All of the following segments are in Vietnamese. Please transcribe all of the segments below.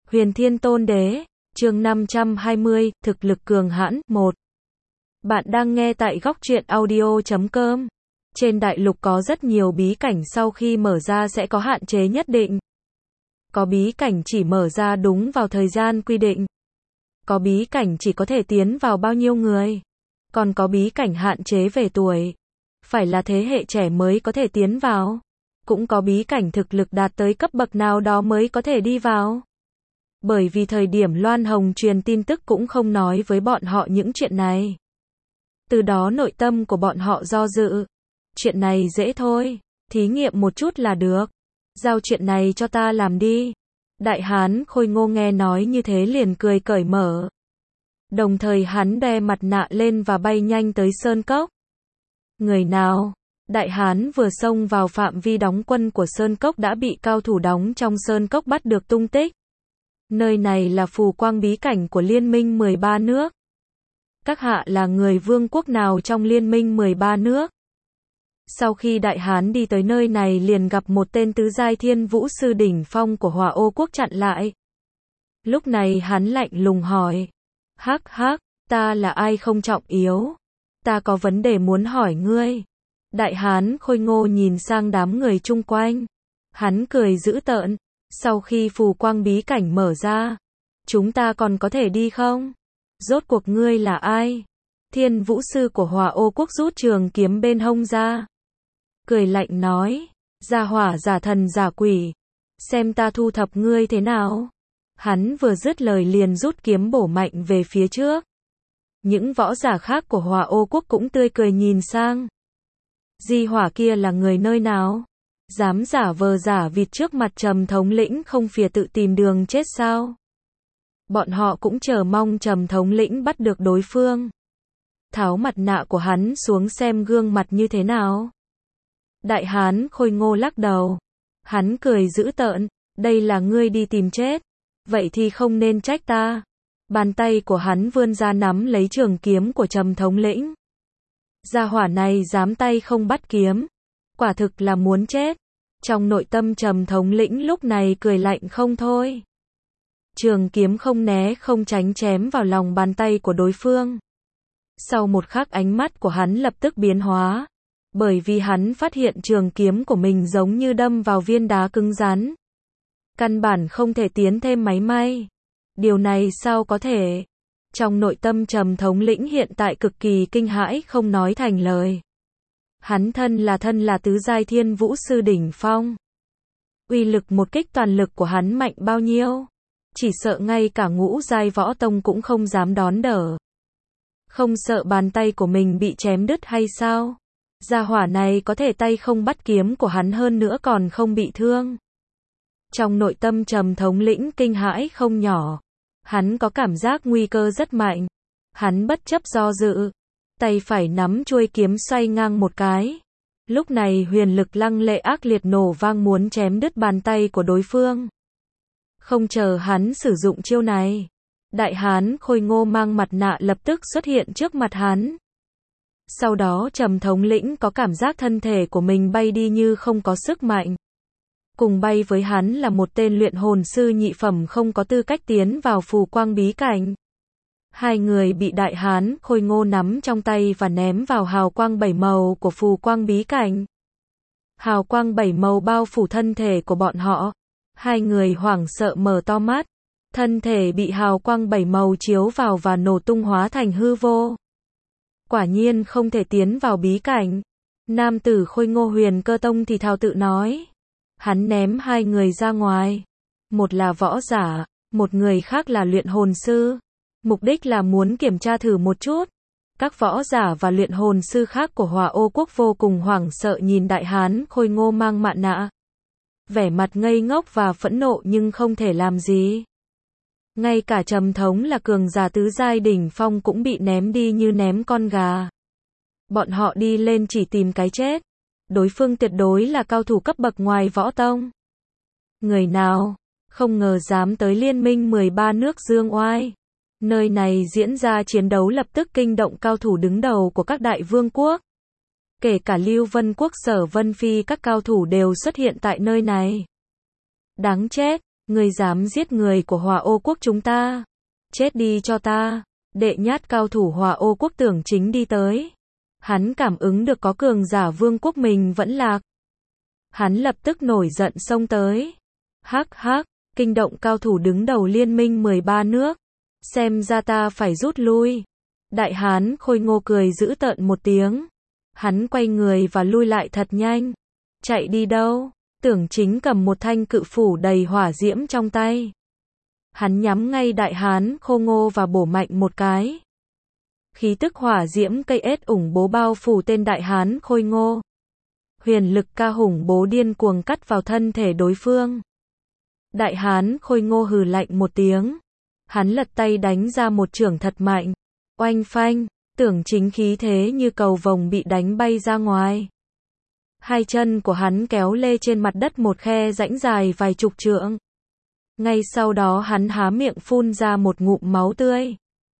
Huyền Thiên Tôn Đế, chương 520, thực lực cường hãn, 1. Bạn đang nghe tại góc truyện audio.com. Trên đại lục có rất nhiều bí cảnh sau khi mở ra sẽ có hạn chế nhất định. Có bí cảnh chỉ mở ra đúng vào thời gian quy định. Có bí cảnh chỉ có thể tiến vào bao nhiêu người. Còn có bí cảnh hạn chế về tuổi. Phải là thế hệ trẻ mới có thể tiến vào. Cũng có bí cảnh thực lực đạt tới cấp bậc nào đó mới có thể đi vào. Bởi vì thời điểm Loan Hồng truyền tin tức cũng không nói với bọn họ những chuyện này. Từ đó nội tâm của bọn họ do dự. Chuyện này dễ thôi, thí nghiệm một chút là được. Giao chuyện này cho ta làm đi. Đại hán Khôi Ngô nghe nói như thế liền cười cởi mở. Đồng thời hắn đè mặt nạ lên và bay nhanh tới Sơn Cốc. Người nào? Đại hán vừa xông vào phạm vi đóng quân của Sơn Cốc đã bị cao thủ đóng trong Sơn Cốc bắt được tung tích. Nơi này là phù quang bí cảnh của Liên minh 13 nước. Các hạ là người vương quốc nào trong Liên minh 13 nước? Sau khi đại hán đi tới nơi này liền gặp một tên tứ giai thiên vũ sư đỉnh phong của Hỏa Ô quốc chặn lại. Lúc này hắn lạnh lùng hỏi. Hắc hắc, ta là ai không trọng yếu. Ta có vấn đề muốn hỏi ngươi. Đại hán Khôi Ngô nhìn sang đám người chung quanh. Hắn cười dữ tợn. Sau khi phù quang bí cảnh mở ra, chúng ta còn có thể đi không? Rốt cuộc ngươi là ai? Thiên vũ sư của Hỏa Ô quốc rút trường kiếm bên hông ra. Cười lạnh nói, gia hỏa giả thần giả quỷ. Xem ta thu thập ngươi thế nào? Hắn vừa dứt lời liền rút kiếm bổ mạnh về phía trước. Những võ giả khác của Hỏa Ô quốc cũng tươi cười nhìn sang. Di hỏa kia là người nơi nào? Dám giả vờ giả vịt trước mặt Trầm thống lĩnh không phìa tự tìm đường chết sao? Bọn họ cũng chờ mong Trầm thống lĩnh bắt được đối phương. Tháo mặt nạ của hắn xuống xem gương mặt như thế nào. Đại hán Khôi Ngô lắc đầu. Hắn cười dữ tợn, đây là ngươi đi tìm chết. Vậy thì không nên trách ta. Bàn tay của hắn vươn ra nắm lấy trường kiếm của Trầm thống lĩnh. Gia hỏa này dám tay không bắt kiếm. Quả thực là muốn chết. Trong nội tâm Trầm thống lĩnh lúc này cười lạnh không thôi. Trường kiếm không né không tránh chém vào lòng bàn tay của đối phương. Sau một khắc ánh mắt của hắn lập tức biến hóa. Bởi vì hắn phát hiện trường kiếm của mình giống như đâm vào viên đá cứng rắn. Căn bản không thể tiến thêm máy may. Điều này sao có thể? Trong nội tâm Trầm thống lĩnh hiện tại cực kỳ kinh hãi không nói thành lời. Hắn thân là tứ giai thiên vũ sư đỉnh phong. Uy lực một kích toàn lực của hắn mạnh bao nhiêu? Chỉ sợ ngay cả ngũ giai võ tông cũng không dám đón đỡ. Không sợ bàn tay của mình bị chém đứt hay sao? Gia hỏa này có thể tay không bắt kiếm của hắn hơn nữa còn không bị thương. Trong nội tâm Trầm thống lĩnh kinh hãi không nhỏ. Hắn có cảm giác nguy cơ rất mạnh. Hắn bất chấp do dự. Tay phải nắm chuôi kiếm xoay ngang một cái. Lúc này huyền lực lăng lệ ác liệt nổ vang muốn chém đứt bàn tay của đối phương. Không chờ hắn sử dụng chiêu này. Đại hán Khôi Ngô mang mặt nạ lập tức xuất hiện trước mặt hắn. Sau đó Trầm thống lĩnh có cảm giác thân thể của mình bay đi như không có sức mạnh. Cùng bay với hắn là một tên luyện hồn sư nhị phẩm không có tư cách tiến vào phù quang bí cảnh. Hai người bị đại hán Khôi Ngô nắm trong tay và ném vào hào quang 7 màu của phù quang bí cảnh. Hào quang 7 màu bao phủ thân thể của bọn họ. Hai người hoảng sợ mở to mắt. Thân thể bị hào quang 7 màu chiếu vào và nổ tung hóa thành hư vô. Quả nhiên không thể tiến vào bí cảnh. Nam tử Khôi Ngô Huyền Cơ Tông thì thào tự nói. Hắn ném hai người ra ngoài. Một là võ giả, một người khác là luyện hồn sư. Mục đích là muốn kiểm tra thử một chút. Các võ giả và luyện hồn sư khác của Hỏa Ô quốc vô cùng hoảng sợ nhìn đại hán Khôi Ngô mang mặt nạ. Vẻ mặt ngây ngốc và phẫn nộ nhưng không thể làm gì. Ngay cả Trầm thống là cường giả tứ giai đỉnh phong cũng bị ném đi như ném con gà. Bọn họ đi lên chỉ tìm cái chết. Đối phương tuyệt đối là cao thủ cấp bậc ngoài võ tông. Người nào? Không ngờ dám tới Liên minh 13 nước dương oai. Nơi này diễn ra chiến đấu lập tức kinh động cao thủ đứng đầu của các đại vương quốc. Kể cả Lưu Vân quốc Sở Vân Phi các cao thủ đều xuất hiện tại nơi này. Đáng chết, Ngươi dám giết người của Hỏa Ô quốc chúng ta? Chết đi cho ta. Đệ nhát cao thủ Hỏa Ô quốc Tưởng Chính đi tới. Hắn cảm ứng được có cường giả vương quốc mình vẫn lạc. Hắn lập tức nổi giận xông tới. Hắc hắc, kinh động cao thủ đứng đầu liên minh 13 nước. Xem ra ta phải rút lui. Đại hán Khôi Ngô cười dữ tợn một tiếng. Hắn quay người và lui lại thật nhanh. Chạy đi đâu? Tưởng Chính cầm một thanh cự phủ đầy hỏa diễm trong tay. Hắn nhắm ngay đại hán Khô Ngô và bổ mạnh một cái. Khí tức hỏa diễm cây ết ủng bố bao phủ tên đại hán Khôi Ngô. Huyền lực ca hùng bố điên cuồng cắt vào thân thể đối phương. Đại hán Khôi Ngô hừ lạnh một tiếng. Hắn lật tay đánh ra một chưởng thật mạnh. Oanh phanh, Tưởng Chính khí thế như cầu vồng bị đánh bay ra ngoài. Hai chân của hắn kéo lê trên mặt đất một khe rãnh dài vài chục trượng. Ngay sau đó hắn há miệng phun ra một ngụm máu tươi.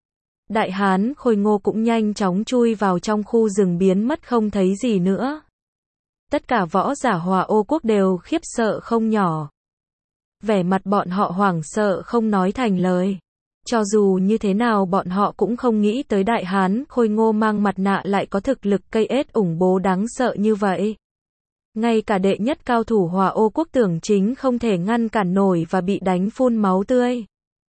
Đại hán Khôi Ngô cũng nhanh chóng chui vào trong khu rừng biến mất không thấy gì nữa. Tất cả võ giả Hỏa Ô quốc đều khiếp sợ không nhỏ. Vẻ mặt bọn họ hoảng sợ không nói thành lời. Cho dù như thế nào bọn họ cũng không nghĩ tới đại hán Khôi Ngô mang mặt nạ lại có thực lực cây ết ủng bố đáng sợ như vậy. Ngay cả đệ nhất cao thủ Hỏa Ô quốc Tưởng Chính không thể ngăn cản nổi và bị đánh phun máu tươi.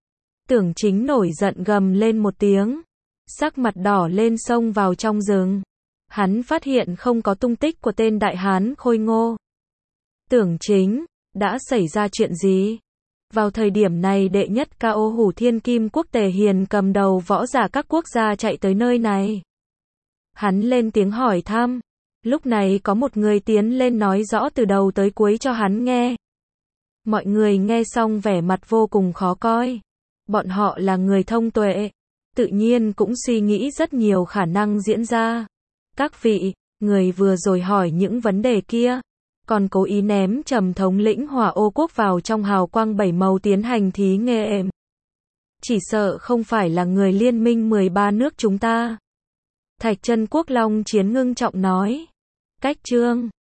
Tưởng Chính nổi giận gầm lên một tiếng. Sắc mặt đỏ lên xông vào trong rừng. Hắn phát hiện không có tung tích của tên đại hán Khôi Ngô. Tưởng Chính, đã xảy ra chuyện gì? Vào thời điểm này đệ nhất cao Hủ Thiên Kim quốc Tề Hiền cầm đầu võ giả các quốc gia chạy tới nơi này. Hắn lên tiếng hỏi thăm. Lúc này có một người tiến lên nói rõ từ đầu tới cuối cho hắn nghe. Mọi người nghe xong vẻ mặt vô cùng khó coi. Bọn họ là người thông tuệ. Tự nhiên cũng suy nghĩ rất nhiều khả năng diễn ra. Các vị, người vừa rồi hỏi những vấn đề kia. Còn cố ý ném Trầm thống lĩnh Hỏa Ô quốc vào trong hào quang 7 màu tiến hành thí nghiệm. Chỉ sợ không phải là người liên minh 13 nước chúng ta. Thạch Chân Quốc Long Chiến ngưng trọng nói. Cách chương